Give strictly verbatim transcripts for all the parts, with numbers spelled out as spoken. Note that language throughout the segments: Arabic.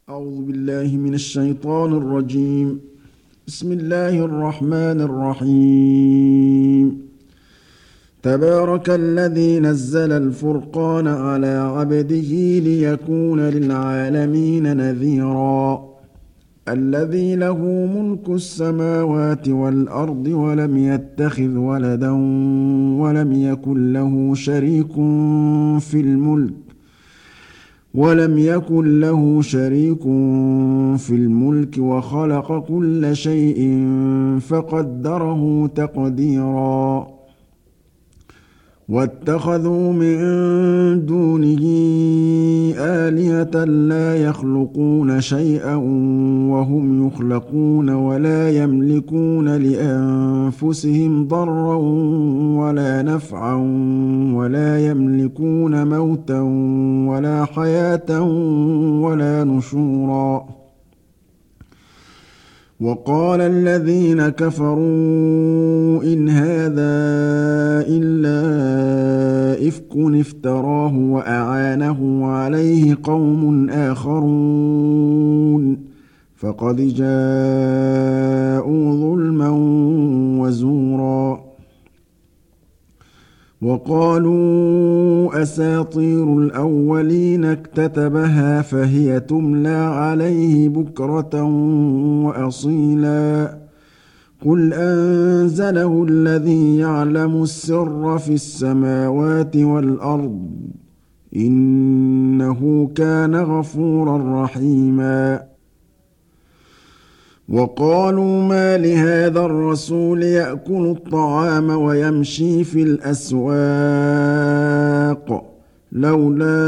أعوذ بالله من الشيطان الرجيم. بسم الله الرحمن الرحيم. تبارك الذي نزل الفرقان على عبده ليكون للعالمين نذيرا. الذي له ملك السماوات والأرض ولم يتخذ ولدا ولم يكن له شريك في الملك ولم يكن له شريك في الملك وخلق كل شيء فقدره تقديرا. واتخذوا من دونه آلهة لا يخلقون شيئا وهم يخلقون ولا يملكون لأنفسهم ضرا ولا نفعا ولا يملكون موتا ولا حياة ولا نشورا. وقال الذين كفروا إن هذا إلا إفك افتراه وأعانه عليه قوم آخرون فقد جاءوا ظلما وزورا. وقالوا أساطير الأولين اكتتبها فهي تملى عليه بكرة وأصيلا. قل أنزله الذي يعلم السر في السماوات والأرض إنه كان غفورا رحيما. وقالوا ما لهذا الرسول يأكل الطعام ويمشي في الأسواق لولا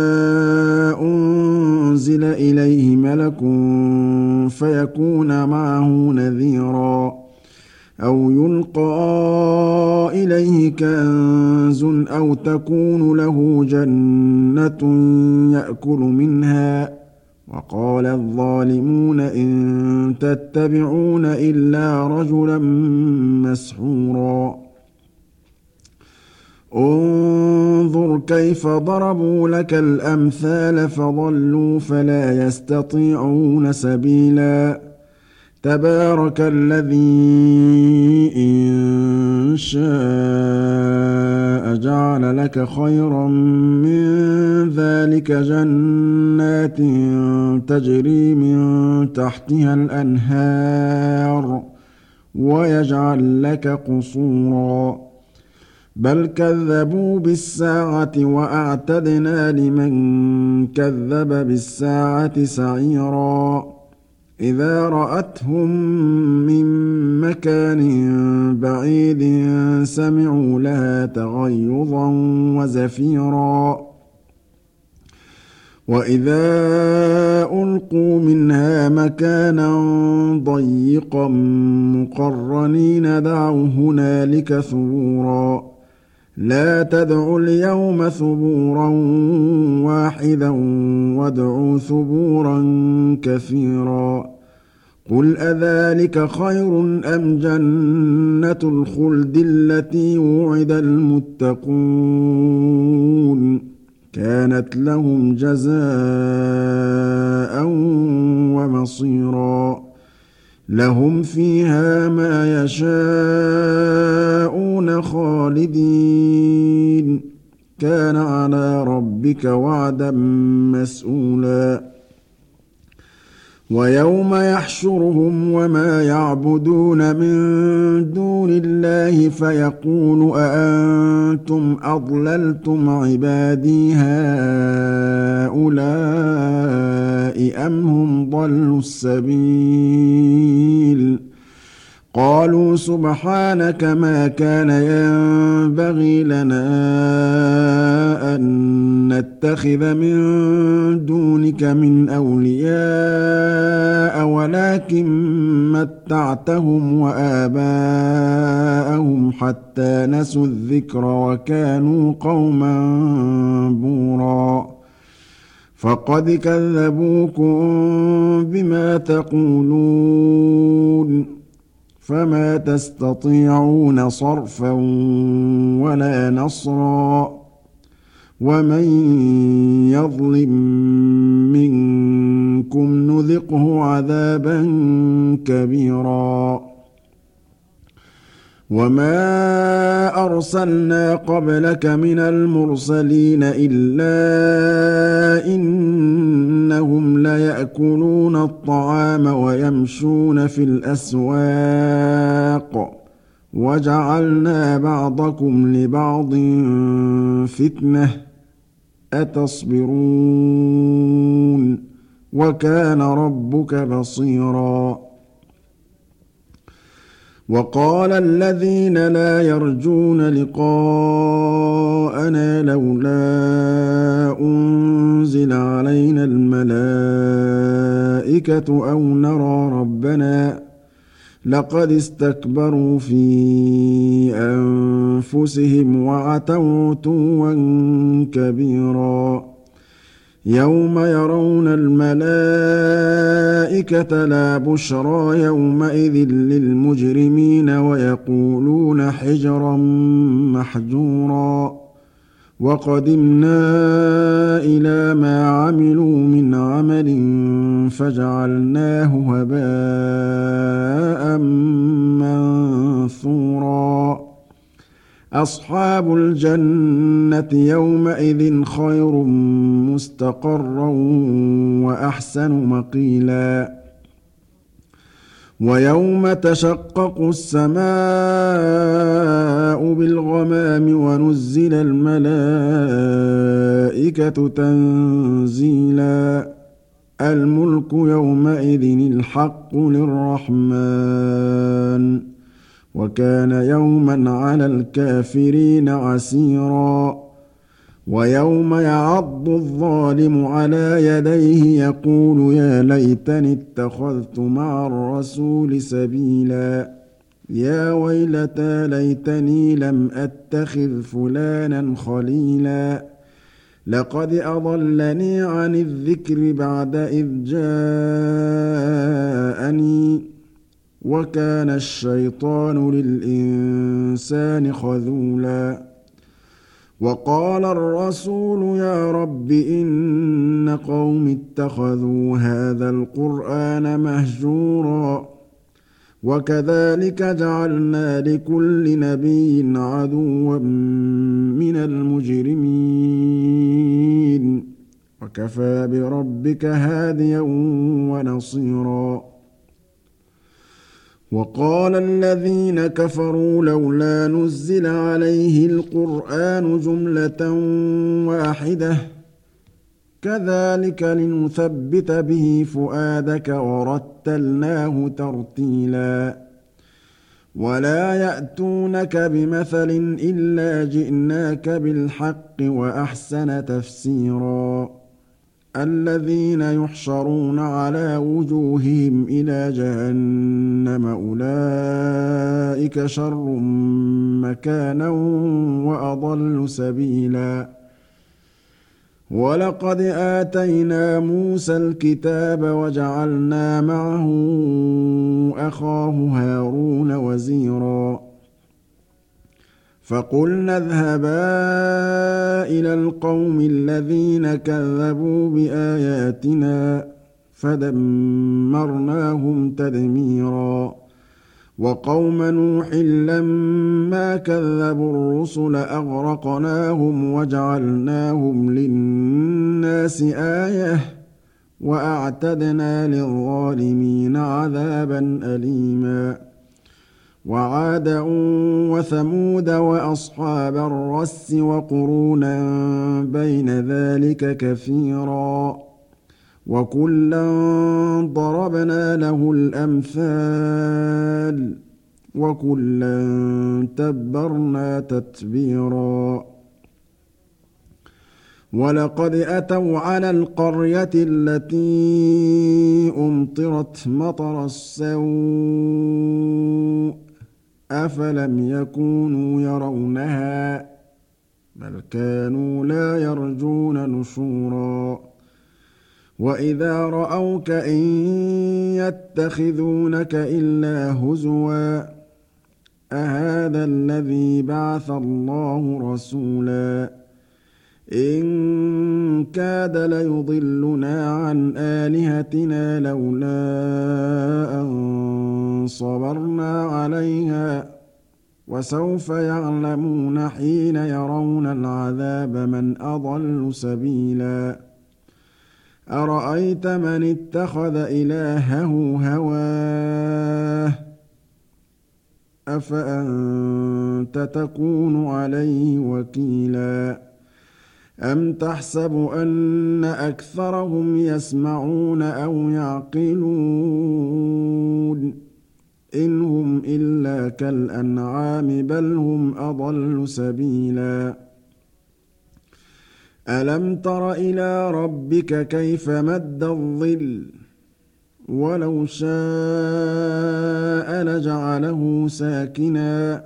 أنزل إليه ملك فيكون معه نذيرا أو يلقى إليه كنز أو تكون له جنة يأكل منها. وقال الظالمون إن تتبعون إلا رجلا مسحورا. انظر كيف ضربوا لك الأمثال فضلوا فلا يستطيعون سبيلا. تبارك الذي إن شاء جعل لك خيرا من ذلك جنات تجري من تحتها الأنهار ويجعل لك قصورا. بل كذبوا بالساعة وأعتدنا لمن كذب بالساعة سعيرا. إذا رأتهم من مكان بعيد سمعوا لها تغيظا وزفيرا. وإذا ألقوا منها مكانا ضيقا مقرنين دعوا هنالك ثبورا. لا تدعوا اليوم ثبورا واحدا وادعوا ثبورا كثيرا. قل أذلك خير أم جنة الخلد التي وعد المتقون كانت لهم جزاء ومصيرا. لهم فيها ما يشاءون خالدين كان على ربك وعدا مسئولا. ويوم يحشرهم وما يعبدون من دون الله فيقول أأنتم أضللتم عبادي هؤلاء أم هم ضلوا السبيل. قالوا سبحانك ما كان ينبغي لنا أن نتخذ من دونك من أولياء ولكن متعتهم وآباءهم حتى نسوا الذكر وكانوا قوما بورا. فقد كذبوكم بما تقولون فما تستطيعون صرفا ولا نصرا. ومن يظلم منكم نذقه عذابا كبيرا وما أرسلنا قبلك من المرسلين إلا إنهم ليأكلون الطعام ويمشون في الأسواق وجعلنا بعضكم لبعض فتنة أتصبرون وكان ربك بصيرا وقال الذين لا يرجون لقاءنا لولا أنزل علينا الملائكة أو نرى ربنا لقد استكبروا في أنفسهم وعتوا عتوا كبيرا يوم يرون الملائكة لا بشرى يومئذ للمجرمين ويقولون حجرا محجورا وقدمنا إلى ما عملوا من عمل فجعلناه هباء منثورا أصحاب الجنة يومئذ خير مستقرا وأحسن مقيلا ويوم تشقق السماء بالغمام ونزل الملائكة تنزيلا الملك يومئذ الحق للرحمن وكان يوما على الكافرين عسيرا ويوم يعض الظالم على يديه يقول يا ليتني اتخذت مع الرسول سبيلا يا ويلتى ليتني لم أتخذ فلانا خليلا لقد أضلني عن الذكر بعد إذ جاءني وكان الشيطان للإنسان خذولا وقال الرسول يا رب إن قوم اتخذوا هذا القرآن مهجورا وكذلك جعلنا لكل نبي عدوا من المجرمين وكفى بربك هاديا ونصيرا وقال الذين كفروا لولا نزل عليه القرآن جملة واحدة كذلك لنثبت به فؤادك ورتلناه ترتيلا ولا يأتونك بمثل إلا جئناك بالحق وأحسن تفسيرا الذين يحشرون على وجوههم إلى جهنم أولئك شر مكانا وأضل سبيلا ولقد آتينا موسى الكتاب وجعلنا معه أخاه هارون وزيرا فقلنا اذهبا إلى القوم الذين كذبوا بآياتنا فدمرناهم تدميرا وقوم نوح لما كذبوا الرسل أغرقناهم وجعلناهم للناس آية وأعتدنا للظالمين عذابا أليما وعادا وثمود وأصحاب الرس وقرونا بين ذلك كثيرا وكلا ضربنا له الأمثال وكلا تبرنا تتبيرا ولقد أتوا على القرية التي أمطرت مطر السوء أفلم يكونوا يرونها بل كانوا لا يرجون نشورا وإذا رأوك إن يتخذونك إلا هزوا أهذا الذي بعث الله رسولا إن كاد ليضلنا عن آلهتنا لولا أن صبرنا عليها وسوف يعلمون حين يرون العذاب من أضل سبيلا أرأيت من اتخذ إلهه هواه أفأنت تكون عليه وكيلا أم تحسب أن أكثرهم يسمعون أو يعقلون إن هم إلا كالأنعام بل هم أضل سبيلا ألم تر إلى ربك كيف مد الظل ولو شاء لجعله ساكنا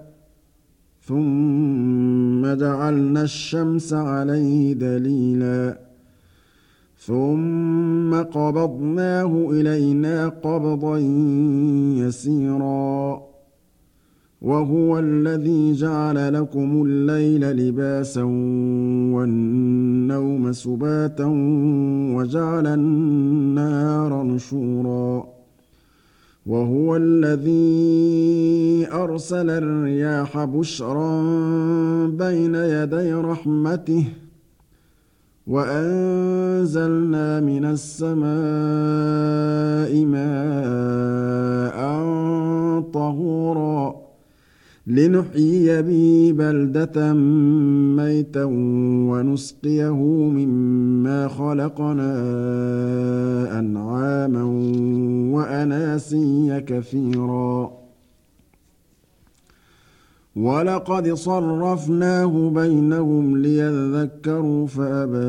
ثم جعلنا الشمس عليه دليلا ثم قبضناه إلينا قبضا يسيرا وهو الذي جعل لكم الليل لباسا والنوم سباتا وجعل النهار نشورا وهو الذي أرسل الرياح بشرا بين يدي رحمته وأنزلنا من السماء ماء طهورا لنحيي به بلدة ميتا ونسقيه مما خلقنا أنعاما وأناسيا كثيرا ولقد صرفناه بينهم ليذكروا فأبى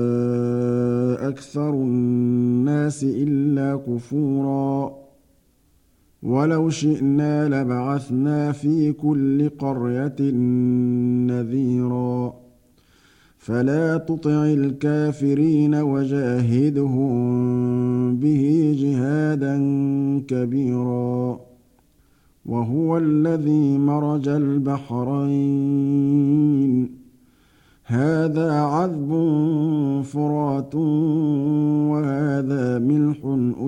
أكثر الناس إلا كفورا ولو شئنا لبعثنا في كل قرية نذيرا فلا تطع الكافرين وجاهدهم به جهادا كبيرا وهو الذي مرج البحرين هذا عذب فرات وهذا ملح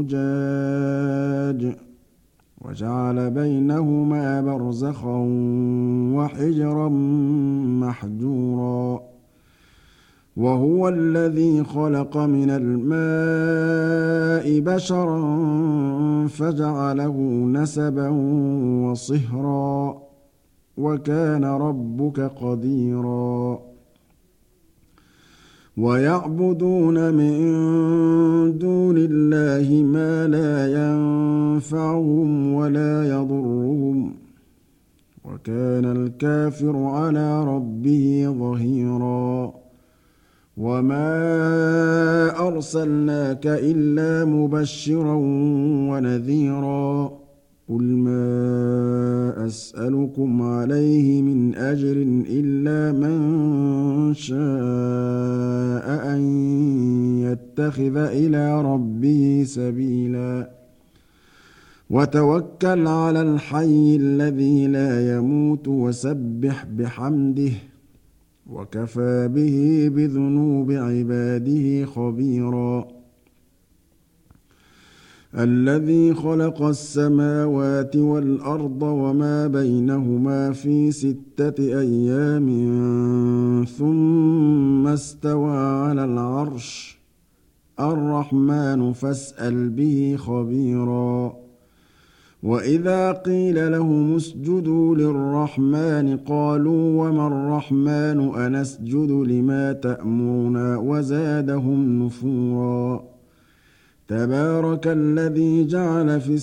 أجاج وجعل بينهما برزخا وحجرا محجورا وهو الذي خلق من الماء بشرا فجعله نسبا وصهرا وكان ربك قديرا ويعبدون من دون الله ما لا ينفعهم ولا يضرهم وكان الكافر على ربه ظهيرا وما أرسلناك إلا مبشرا ونذيرا قل ما أسألكم عليه من أجر إلا من شاء أن يتخذ إلى ربه سبيلا وتوكل على الحي الذي لا يموت وسبح بحمده وكفى به بذنوب عباده خبيرا الذي خلق السماوات والأرض وما بينهما في ستة أيام ثم استوى على العرش الرحمن فاسأل به خبيرا وإذا قيل لهم اسجدوا للرحمن قالوا وما الرحمن أنسجد لما تأمرنا وزادهم نفورا تبارك الذي جعل في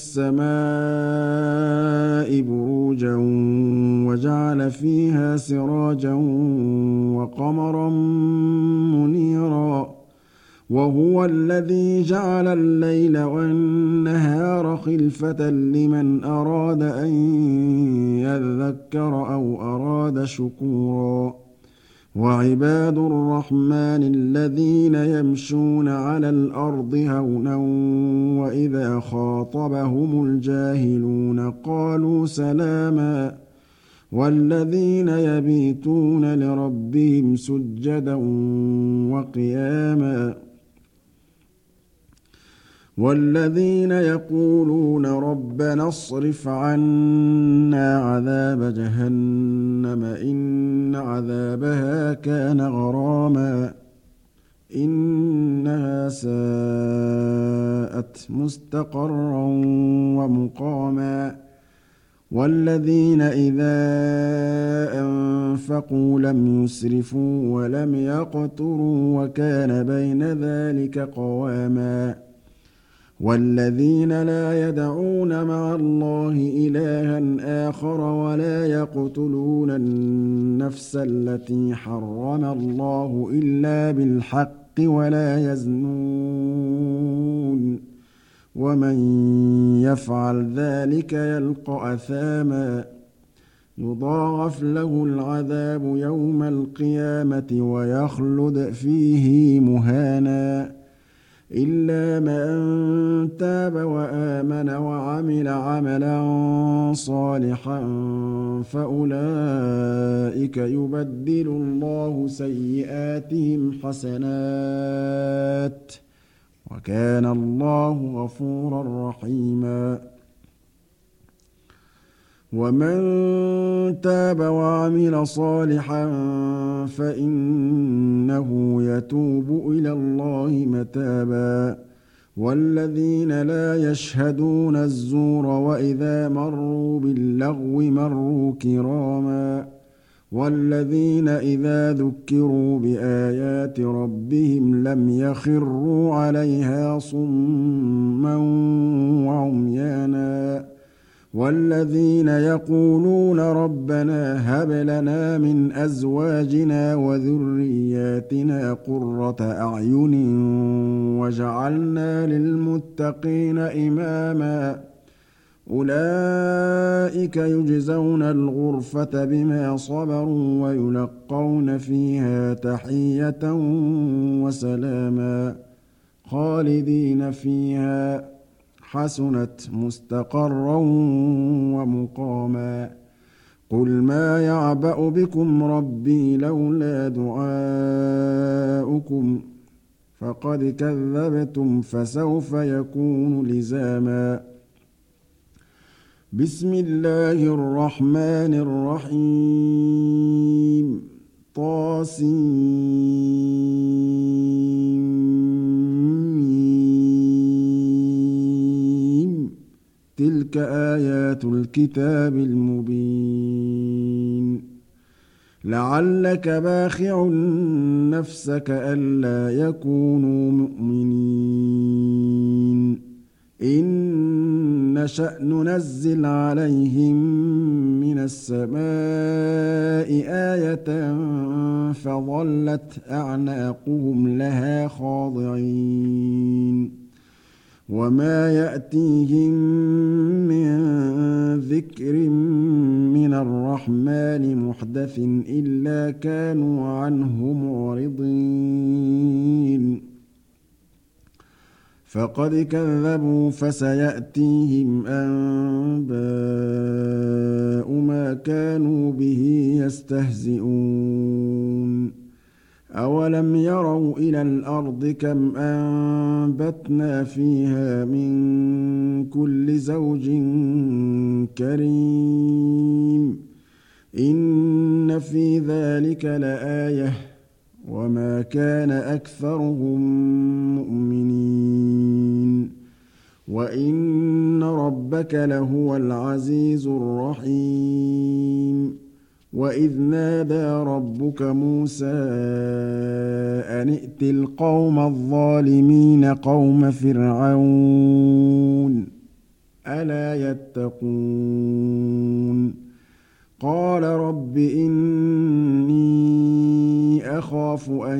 السماء بروجا وجعل فيها سراجا وقمرا منيرا وهو الذي جعل الليل والنهار خلفة لمن أراد أن يذكر أو أراد شكورا وعباد الرحمن الذين يمشون على الأرض هونا وإذا خاطبهم الجاهلون قالوا سلاما والذين يبيتون لربهم سجدا وقياما والذين يقولون ربنا اصرف عنا عذاب جهنم إن عذابها كان غراما إنها ساءت مستقرا ومقاما والذين إذا أنفقوا لم يسرفوا ولم يقتروا وكان بين ذلك قواما والذين لا يدعون مع الله إلها آخر ولا يقتلون النفس التي حرم الله إلا بالحق ولا يزنون ومن يفعل ذلك يلقى أثاما يضاعف له العذاب يوم القيامة ويخلد فيه مهانا إلا من تاب وآمن وعمل عملا صالحا فأولئك يبدل الله سيئاتهم حسنات وكان الله غفورا رحيما ومن تاب وعمل صالحا فإنه يتوب إلى الله متابا والذين لا يشهدون الزور وإذا مروا باللغو مروا كراما والذين إذا ذكروا بآيات ربهم لم يخروا عليها صما وعميانا والذين يقولون ربنا هب لنا من أزواجنا وذرياتنا قرة أعين وجعلنا للمتقين إماما أولئك يجزون الغرفة بما صبروا ويلقون فيها تحية وسلاما خالدين فيها حسنت مستقرا ومقاما قل ما يعبأ بكم ربي لولا دعاؤكم فقد كذبتم فسوف يكون لزاما بسم الله الرحمن الرحيم طاسيم تلك آيات الكتاب المبين لعلك باخع نفسك ألا يكونوا مؤمنين إن نشأ ننزل عليهم من السماء آية فظلت أعناقهم لها خاضعين وما يأتيهم من ذكر من الرحمن محدث إلا كانوا عنه معرضين فقد كذبوا فسيأتيهم أنباء ما كانوا به يستهزئون أولم يروا إلى الأرض كم أنبتنا فيها من كل زوج كريم إن في ذلك لآية وما كان أكثرهم مؤمنين وإن ربك لهو العزيز الرحيم وإذ نادى ربك موسى أن ائت القوم الظالمين قوم فرعون ألا يتقون قال رب إني أخاف أن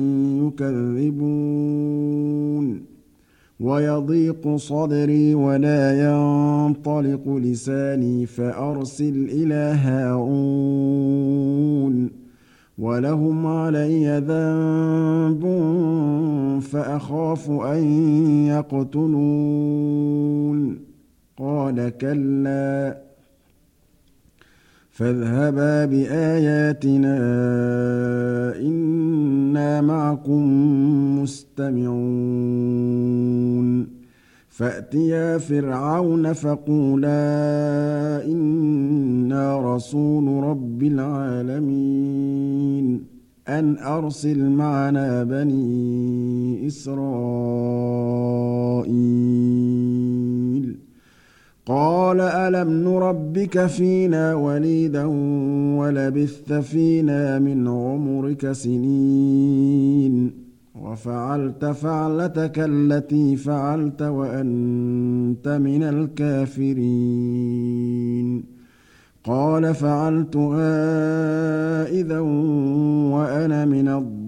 يكذبون ويضيق صدري ولا ينطلق لساني فأرسل إلى هارون ولهم علي ذنب فأخاف أن يقتلون قال كلا فاذهبا بآياتنا إنا معكم مستمعون فأتيا فرعون فقولا إنا رسول رب العالمين أن أرسل معنا بني إسرائيل قال ألم نربك فينا وليدا ولبثت فينا من عمرك سنين وفعلت فعلتك التي فعلت وأنت من الكافرين قال فعلتها إذا وأنا من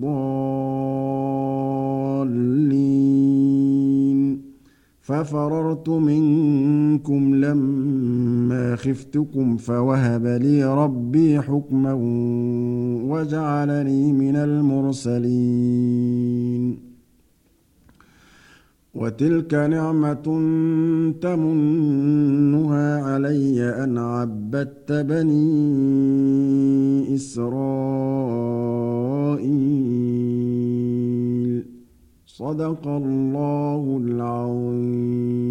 الضالين ففررت منكم لما خفتكم فوهب لي ربي حكما وجعلني من المرسلين وتلك نعمة تمنها علي أن عبدت بني إسرائيل صدق الله العظيم.